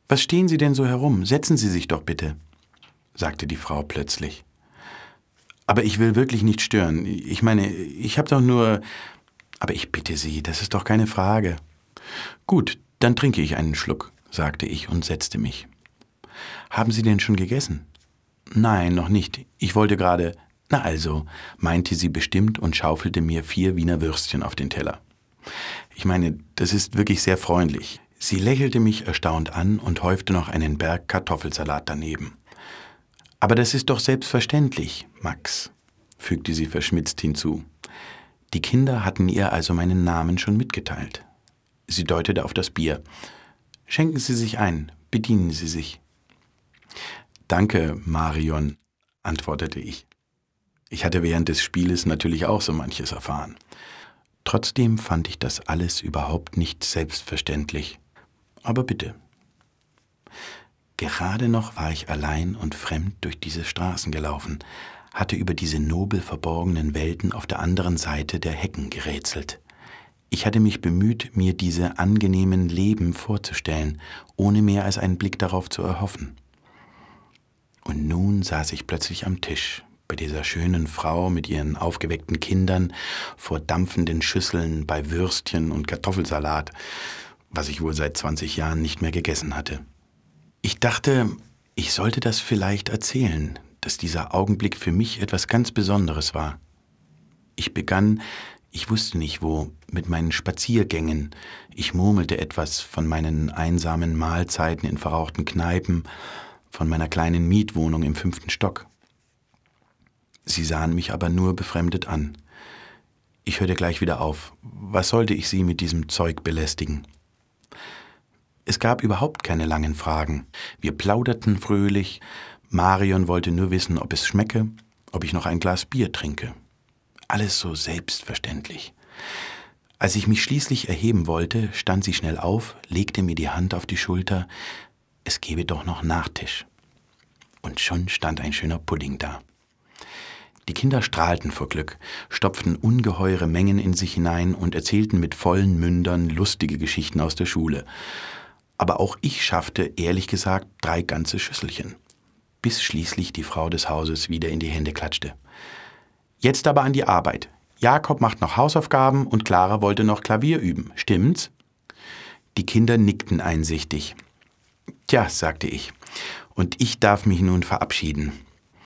Was stehen Sie denn so herum? Setzen Sie sich doch bitte, sagte die Frau plötzlich. Aber ich will wirklich nicht stören. Ich meine, ich habe doch nur... Aber ich bitte Sie, das ist doch keine Frage. Gut, dann trinke ich einen Schluck, sagte ich und setzte mich. Haben Sie denn schon gegessen? Nein, noch nicht. Ich wollte gerade... Na also, meinte sie bestimmt und schaufelte mir 4 Wiener Würstchen auf den Teller. Ich meine, das ist wirklich sehr freundlich. Sie lächelte mich erstaunt an und häufte noch einen Berg Kartoffelsalat daneben. Aber das ist doch selbstverständlich, Max, fügte sie verschmitzt hinzu. Die Kinder hatten ihr also meinen Namen schon mitgeteilt. Sie deutete auf das Bier. Schenken Sie sich ein, bedienen Sie sich. Danke, Marion, antwortete ich. Ich hatte während des Spieles natürlich auch so manches erfahren. Trotzdem fand ich das alles überhaupt nicht selbstverständlich. Aber bitte. Gerade noch war ich allein und fremd durch diese Straßen gelaufen, hatte über diese nobel verborgenen Welten auf der anderen Seite der Hecken gerätselt. Ich hatte mich bemüht, mir diese angenehmen Leben vorzustellen, ohne mehr als einen Blick darauf zu erhoffen. Und nun saß ich plötzlich am Tisch, bei dieser schönen Frau mit ihren aufgeweckten Kindern, vor dampfenden Schüsseln, bei Würstchen und Kartoffelsalat, was ich wohl seit 20 Jahren nicht mehr gegessen hatte. Ich dachte, ich sollte das vielleicht erzählen, dass dieser Augenblick für mich etwas ganz Besonderes war. Ich begann, ich wusste nicht wo, mit meinen Spaziergängen. Ich murmelte etwas von meinen einsamen Mahlzeiten in verrauchten Kneipen, von meiner kleinen Mietwohnung im 5. Stock. Sie sahen mich aber nur befremdet an. Ich hörte gleich wieder auf. Was sollte ich sie mit diesem Zeug belästigen? Es gab überhaupt keine langen Fragen. Wir plauderten fröhlich. Marion wollte nur wissen, ob es schmecke, ob ich noch ein Glas Bier trinke. Alles so selbstverständlich. Als ich mich schließlich erheben wollte, stand sie schnell auf, legte mir die Hand auf die Schulter. Es gebe doch noch Nachtisch. Und schon stand ein schöner Pudding da. Die Kinder strahlten vor Glück, stopften ungeheure Mengen in sich hinein und erzählten mit vollen Mündern lustige Geschichten aus der Schule. Aber auch ich schaffte, ehrlich gesagt, 3 ganze Schüsselchen, bis schließlich die Frau des Hauses wieder in die Hände klatschte. Jetzt aber an die Arbeit. Jakob macht noch Hausaufgaben und Clara wollte noch Klavier üben. Stimmt's? Die Kinder nickten einsichtig. Tja, sagte ich, und ich darf mich nun verabschieden.